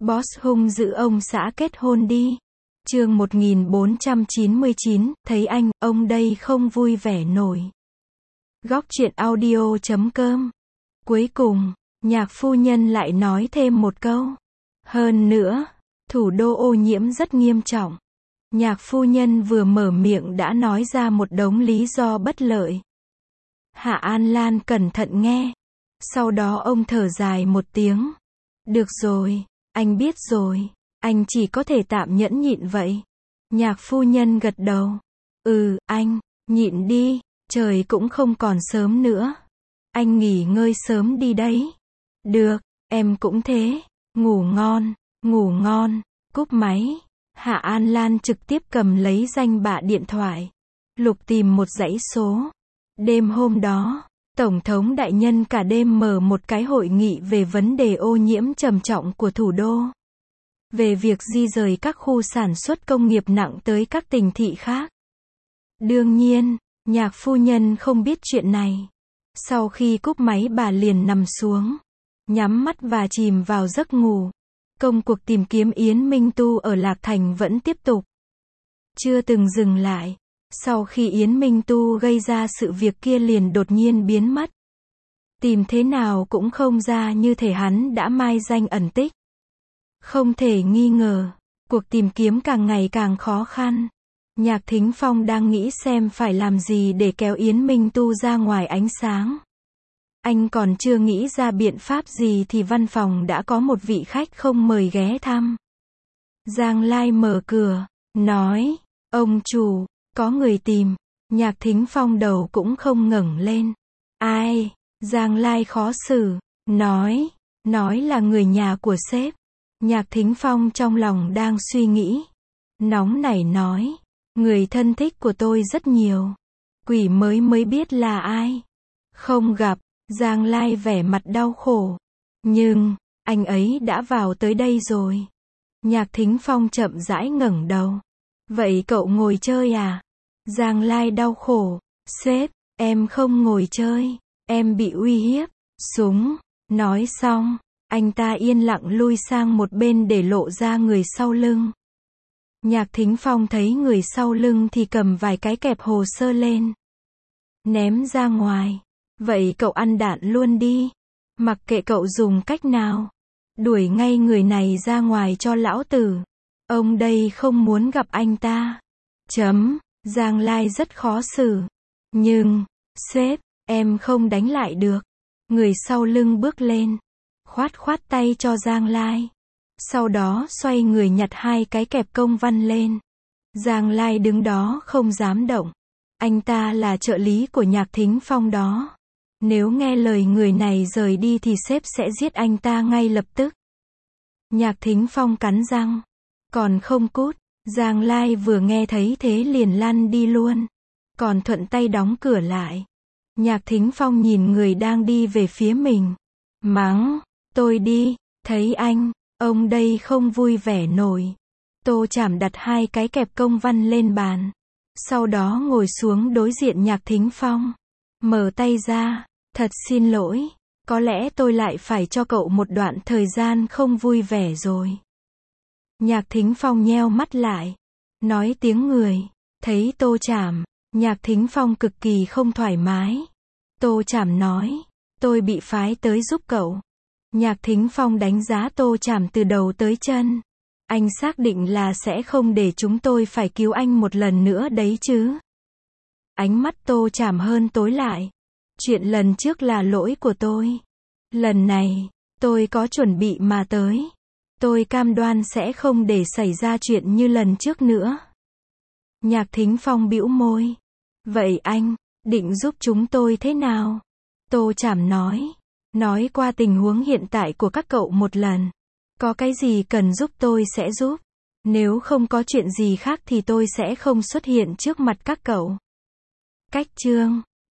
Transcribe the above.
Boss hung dữ ông xã kết hôn đi. Chương 1499, thấy anh, ông đây không vui vẻ nổi. Góc truyện audio.com. Cuối cùng, nhạc phu nhân lại nói thêm một câu. Hơn nữa, thủ đô ô nhiễm rất nghiêm trọng. Nhạc phu nhân vừa mở miệng đã nói ra một đống lý do bất lợi. Hạ An Lan cẩn thận nghe. Sau đó ông thở dài một tiếng. Được rồi, anh biết rồi, anh chỉ có thể tạm nhẫn nhịn vậy. Nhạc phu nhân gật đầu. Anh, nhịn đi, trời cũng không còn sớm nữa. Anh nghỉ ngơi sớm đi đấy. Được, em cũng thế. Ngủ ngon, cúp máy. Hạ An Lan trực tiếp cầm lấy danh bạ điện thoại. Lục tìm một dãy số. Đêm hôm đó, Tổng thống đại nhân cả đêm mở một cái hội nghị về vấn đề ô nhiễm trầm trọng của thủ đô. Về việc di rời các khu sản xuất công nghiệp nặng tới các tỉnh thị khác. Đương nhiên, nhạc phu nhân không biết chuyện này. Sau khi cúp máy bà liền nằm xuống, nhắm mắt và chìm vào giấc ngủ. Công cuộc tìm kiếm Yến Minh Tu ở Lạc Thành vẫn tiếp tục. Chưa từng dừng lại. Sau khi Yến Minh Tu gây ra sự việc kia liền đột nhiên biến mất. Tìm thế nào cũng không ra, như thể hắn đã mai danh ẩn tích. Không thể nghi ngờ, cuộc tìm kiếm càng ngày càng khó khăn. Nhạc Thính Phong đang nghĩ xem phải làm gì để kéo Yến Minh Tu ra ngoài ánh sáng. Anh còn chưa nghĩ ra biện pháp gì thì văn phòng đã có một vị khách không mời ghé thăm. Giang Lai mở cửa, nói, ông chủ, có người tìm. Nhạc Thính Phong đầu cũng không ngẩng lên. Ai? Giang Lai khó xử, nói là người nhà của sếp. Nhạc Thính Phong trong lòng đang suy nghĩ. Nóng nảy nói, người thân thích của tôi rất nhiều. Quỷ mới biết là ai. Không gặp. Giang Lai vẻ mặt đau khổ. Nhưng, anh ấy đã vào tới đây rồi. Nhạc Thính Phong chậm rãi ngẩng đầu. Vậy cậu ngồi chơi à? Giang Lai đau khổ. Sếp, em không ngồi chơi. Em bị uy hiếp. Súng. Nói xong, anh ta yên lặng lui sang một bên để lộ ra người sau lưng. Nhạc Thính Phong thấy người sau lưng thì cầm vài cái kẹp hồ sơ lên. Ném ra ngoài. Vậy cậu ăn đạn luôn đi. Mặc kệ cậu dùng cách nào. Đuổi ngay người này ra ngoài cho lão tử. Ông đây không muốn gặp anh ta. Giang Lai rất khó xử. Nhưng, sếp, em không đánh lại được. Người sau lưng bước lên. Khoát tay cho Giang Lai. Sau đó xoay người nhặt hai cái kẹp công văn lên. Giang Lai đứng đó không dám động. Anh ta là trợ lý của Nhạc Thính Phong đó. Nếu nghe lời người này rời đi thì sếp sẽ giết anh ta ngay lập tức. Nhạc Thính Phong cắn răng. Còn không cút. Giang Lai vừa nghe thấy thế liền lăn đi luôn. Còn thuận tay đóng cửa lại. Nhạc Thính Phong nhìn người đang đi về phía mình. Mắng. Tôi đi. Thấy anh. Ông đây không vui vẻ nổi. Tô Chảm đặt hai cái kẹp công văn lên bàn. Sau đó ngồi xuống đối diện Nhạc Thính Phong. Mở tay ra. Thật xin lỗi. Có lẽ tôi lại phải cho cậu một đoạn thời gian không vui vẻ rồi. Nhạc Thính Phong nheo mắt lại. Nói tiếng người. Thấy Tô Chảm. Nhạc Thính Phong cực kỳ không thoải mái. Tô Chảm nói. Tôi bị phái tới giúp cậu. Nhạc Thính Phong đánh giá Tô Chảm từ đầu tới chân. Anh xác định là sẽ không để chúng tôi phải cứu anh một lần nữa đấy chứ. Ánh mắt Tô Chảm hơn tối lại. Chuyện lần trước là lỗi của tôi. Lần này, tôi có chuẩn bị mà tới. Tôi cam đoan sẽ không để xảy ra chuyện như lần trước nữa. Nhạc Thính Phong bĩu môi. Vậy anh, định giúp chúng tôi thế nào? Tô Chảm nói. Nói qua tình huống hiện tại của các cậu một lần. Có cái gì cần giúp tôi sẽ giúp. Nếu không có chuyện gì khác thì tôi sẽ không xuất hiện trước mặt các cậu. Cách chương